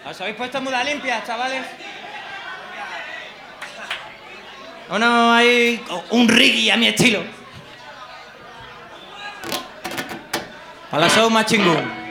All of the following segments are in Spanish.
¿Os habéis puesto muda limpia, chavales? Bueno, hay un reggae a mi estilo. Para la show más chingón.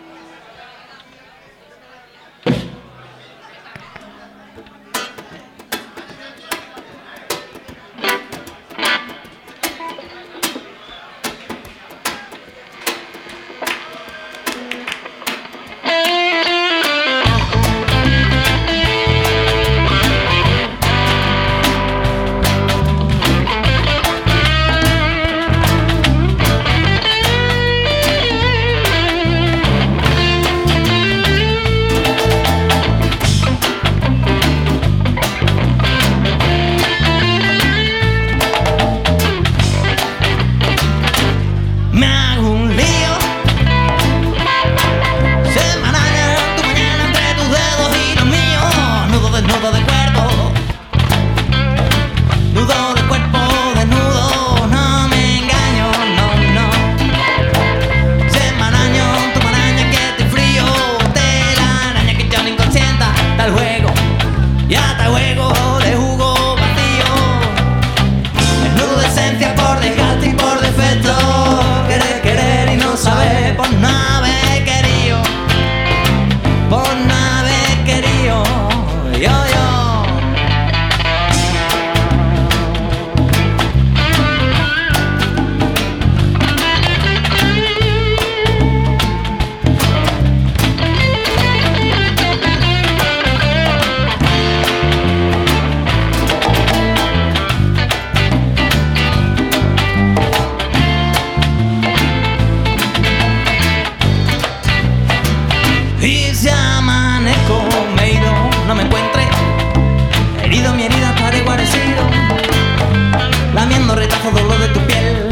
Y si amanezco, me he ido, no me encuentre. Herido, mi herida estaré guarecido, lamiendo retazos dolor de tu piel.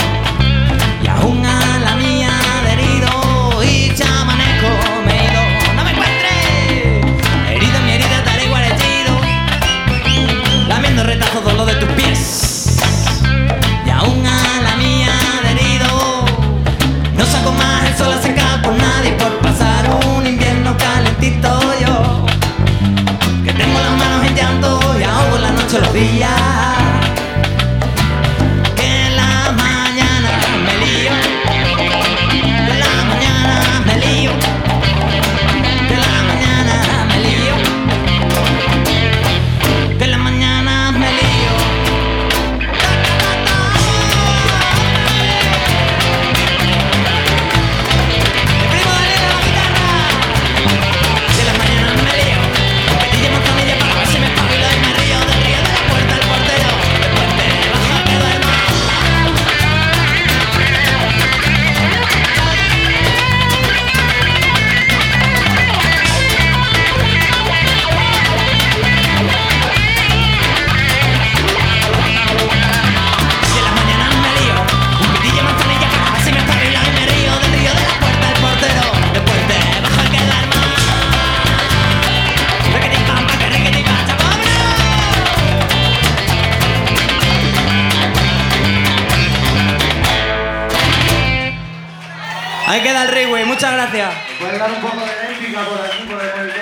Y aún a la mía adherido. Y si amanezco, me he ido, no me encuentre. Herido, mi herida estaré guarecido, lamiendo retazos dolor de tus pies. Y aún a la mía adherido. No saco más el sol a secar por nadie, por pasar un invierno calentito yo, que tengo las manos en llanto y ahogo la noche los días. Que en la mañana me lío, que en la mañana me lío, que en la mañana me lío, que en la mañana me lío. Ahí queda el reggae, muchas gracias. ¿Puedes dar un poco de épica por aquí, por el